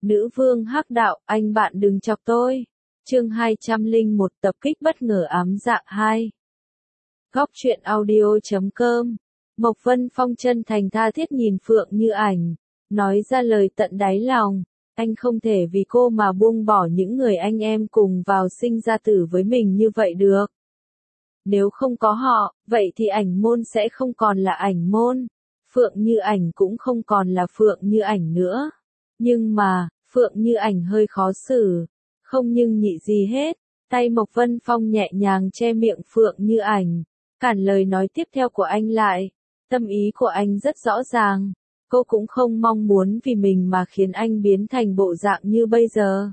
Nữ vương hắc đạo, anh bạn đừng chọc tôi. Chương 201 tập kích bất ngờ ám dạ 2. Góc truyện audio.com. Mộc Vân Phong chân thành tha thiết nhìn Phượng Như Ảnh, nói ra lời tận đáy lòng. Anh không thể vì cô mà buông bỏ những người anh em cùng vào sinh ra tử với mình như vậy được. Nếu không có họ, vậy thì ảnh môn sẽ không còn là ảnh môn. Phượng Như Ảnh cũng không còn là Phượng Như Ảnh nữa. Nhưng mà, Phượng Như Ảnh hơi khó xử. Không nhưng nhị gì hết. Tay Mộc Vân Phong nhẹ nhàng che miệng Phượng Như Ảnh, cản lời nói tiếp theo của anh lại. Tâm ý của anh rất rõ ràng. Cô cũng không mong muốn vì mình mà khiến anh biến thành bộ dạng như bây giờ.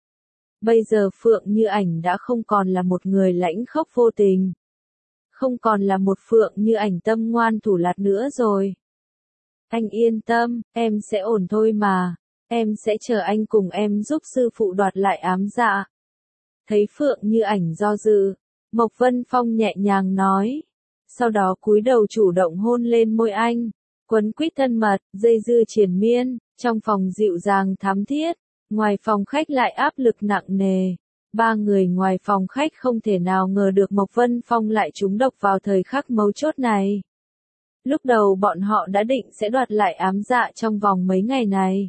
Bây giờ Phượng Như Ảnh đã không còn là một người lãnh khốc vô tình. Không còn là một Phượng Như Ảnh tâm ngoan thủ lạt nữa rồi. Anh yên tâm, em sẽ ổn thôi mà. Em sẽ chờ anh cùng em giúp sư phụ đoạt lại ám dạ. Thấy Phượng Như Ảnh do dự, Mộc Vân Phong nhẹ nhàng nói. Sau đó cúi đầu chủ động hôn lên môi anh. Quấn quýt thân mật, dây dưa triền miên, trong phòng dịu dàng thắm thiết, ngoài phòng khách lại áp lực nặng nề. Ba người ngoài phòng khách không thể nào ngờ được Mộc Vân Phong lại trúng độc vào thời khắc mấu chốt này. Lúc đầu bọn họ đã định sẽ đoạt lại ám dạ trong vòng mấy ngày này.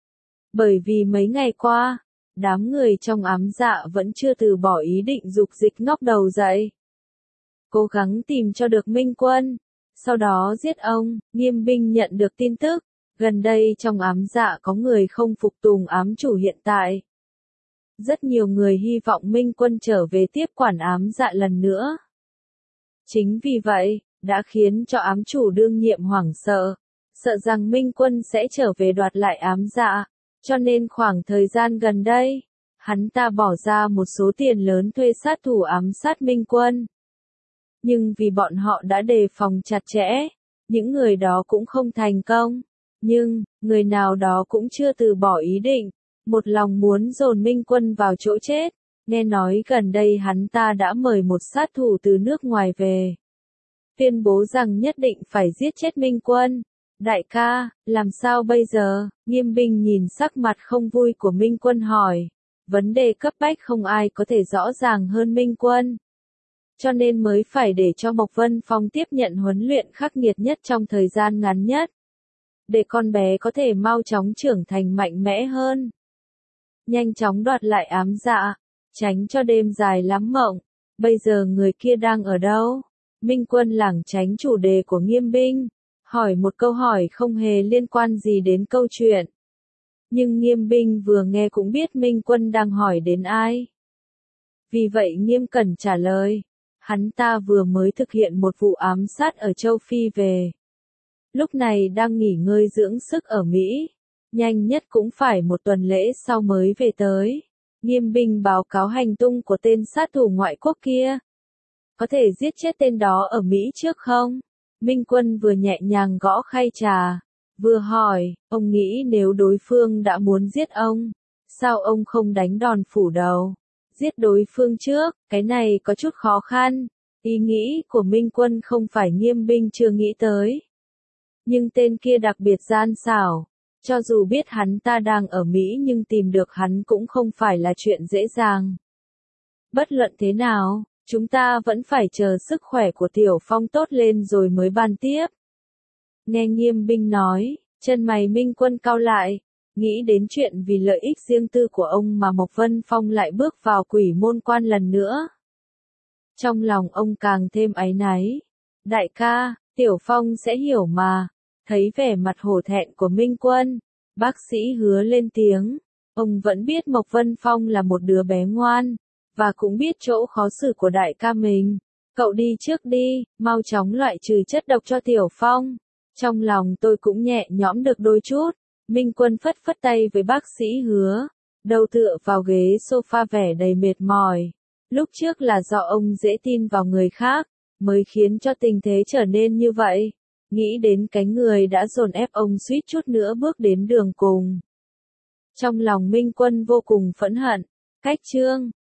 Bởi vì mấy ngày qua, đám người trong ám dạ vẫn chưa từ bỏ ý định dục dịch ngóc đầu dậy. Cố gắng tìm cho được Minh Quân, sau đó giết ông. Nghiêm binh nhận được tin tức, gần đây trong ám dạ có người không phục tùng ám chủ hiện tại. Rất nhiều người hy vọng Minh Quân trở về tiếp quản ám dạ lần nữa. Chính vì vậy, đã khiến cho ám chủ đương nhiệm hoảng sợ, sợ rằng Minh Quân sẽ trở về đoạt lại ám dạ. Cho nên khoảng thời gian gần đây, hắn ta bỏ ra một số tiền lớn thuê sát thủ ám sát Minh Quân. Nhưng vì bọn họ đã đề phòng chặt chẽ, những người đó cũng không thành công. Nhưng, người nào đó cũng chưa từ bỏ ý định, một lòng muốn dồn Minh Quân vào chỗ chết. Nghe nói gần đây hắn ta đã mời một sát thủ từ nước ngoài về, tuyên bố rằng nhất định phải giết chết Minh Quân. Đại ca, làm sao bây giờ? Nghiêm binh nhìn sắc mặt không vui của Minh Quân hỏi. Vấn đề cấp bách không ai có thể rõ ràng hơn Minh Quân. Cho nên mới phải để cho Mộc Vân Phong tiếp nhận huấn luyện khắc nghiệt nhất trong thời gian ngắn nhất. Để con bé có thể mau chóng trưởng thành mạnh mẽ hơn. Nhanh chóng đoạt lại ám dạ, tránh cho đêm dài lắm mộng. Bây giờ người kia đang ở đâu? Minh Quân lảng tránh chủ đề của Nghiêm binh. Hỏi một câu hỏi không hề liên quan gì đến câu chuyện. Nhưng Nghiêm binh vừa nghe cũng biết Minh Quân đang hỏi đến ai. Vì vậy Nghiêm cẩn trả lời. Hắn ta vừa mới thực hiện một vụ ám sát ở châu Phi về. Lúc này đang nghỉ ngơi dưỡng sức ở Mỹ. Nhanh nhất cũng phải một tuần lễ sau mới về tới. Nghiêm binh báo cáo hành tung của tên sát thủ ngoại quốc kia. Có thể giết chết tên đó ở Mỹ trước không? Minh Quân vừa nhẹ nhàng gõ khay trà, vừa hỏi, ông nghĩ nếu đối phương đã muốn giết ông, sao ông không đánh đòn phủ đầu, giết đối phương trước, cái này có chút khó khăn. Ý nghĩ của Minh Quân không phải Nghiêm binh chưa nghĩ tới. Nhưng tên kia đặc biệt gian xảo, cho dù biết hắn ta đang ở Mỹ nhưng tìm được hắn cũng không phải là chuyện dễ dàng. Bất luận thế nào, chúng ta vẫn phải chờ sức khỏe của Tiểu Phong tốt lên rồi mới bàn tiếp. Nghe Nghiêm binh nói, chân mày Minh Quân cau lại, nghĩ đến chuyện vì lợi ích riêng tư của ông mà Mộc Vân Phong lại bước vào Quỷ Môn Quan lần nữa. Trong lòng ông càng thêm áy náy. Đại ca, Tiểu Phong sẽ hiểu mà. Thấy vẻ mặt hổ thẹn của Minh Quân, bác sĩ Hứa lên tiếng. Ông vẫn biết Mộc Vân Phong là một đứa bé ngoan. Và cũng biết chỗ khó xử của đại ca mình. Cậu đi trước đi, mau chóng loại trừ chất độc cho Tiểu Phong. Trong lòng tôi cũng nhẹ nhõm được đôi chút. Minh Quân phất phất tay với bác sĩ Hứa. Đầu tựa vào ghế sofa vẻ đầy mệt mỏi. Lúc trước là do ông dễ tin vào người khác, mới khiến cho tình thế trở nên như vậy. Nghĩ đến cái người đã dồn ép ông suýt chút nữa bước đến đường cùng. Trong lòng Minh Quân vô cùng phẫn hận. Cách chương